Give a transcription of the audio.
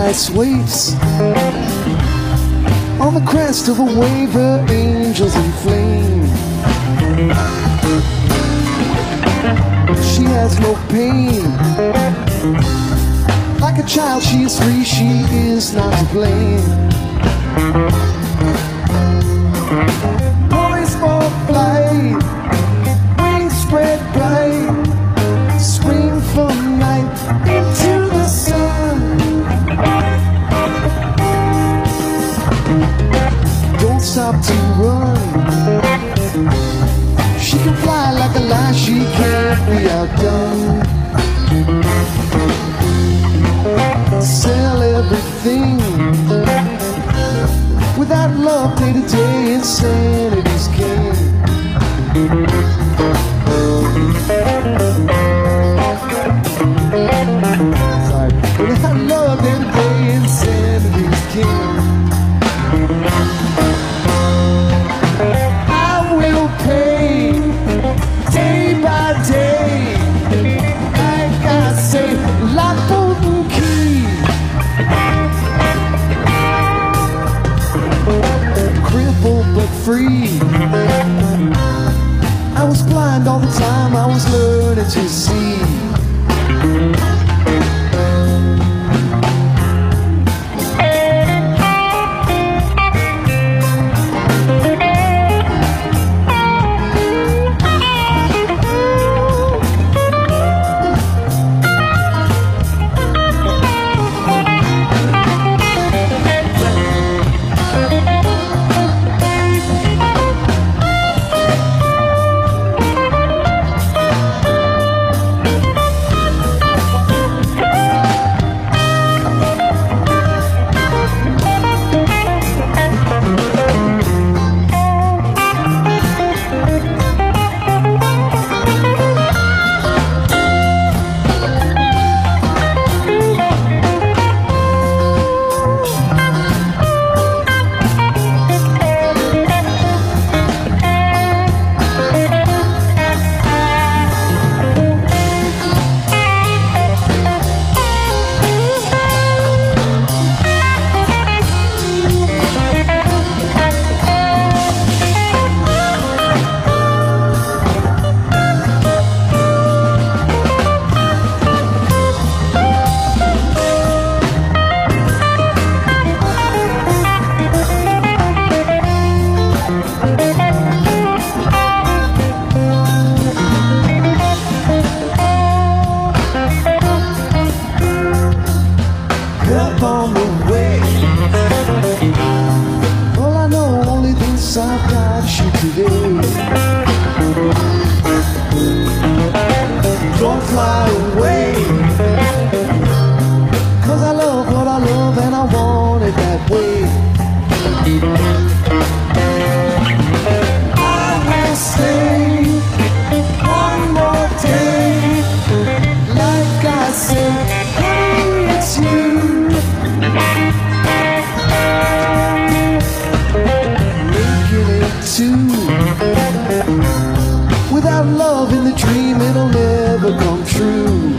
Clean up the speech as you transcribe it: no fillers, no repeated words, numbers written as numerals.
paradise waits. On the crest of a wave, her angels in flame. She has no pain. Like a child, she is free, she is not to blame. Poised for flight, wings spread bright, scream from night into the sun. Don't stop to run. She can fly like a lie, she can't be outdone. Sell everything. Without love, day to day, insanity's king. Sorry. Without love, day to day, insanity's king. I will pay day by day, like I say, like golden key. Crippled but free. I was blind all the time, I was learning to see. Up on the way. All I know, only this I've got you today. Don't fly away, 'cause I love what I love and I want it that way. I will stay one more day, like I said, hey, it's you. Without love in the dream, it'll never come true.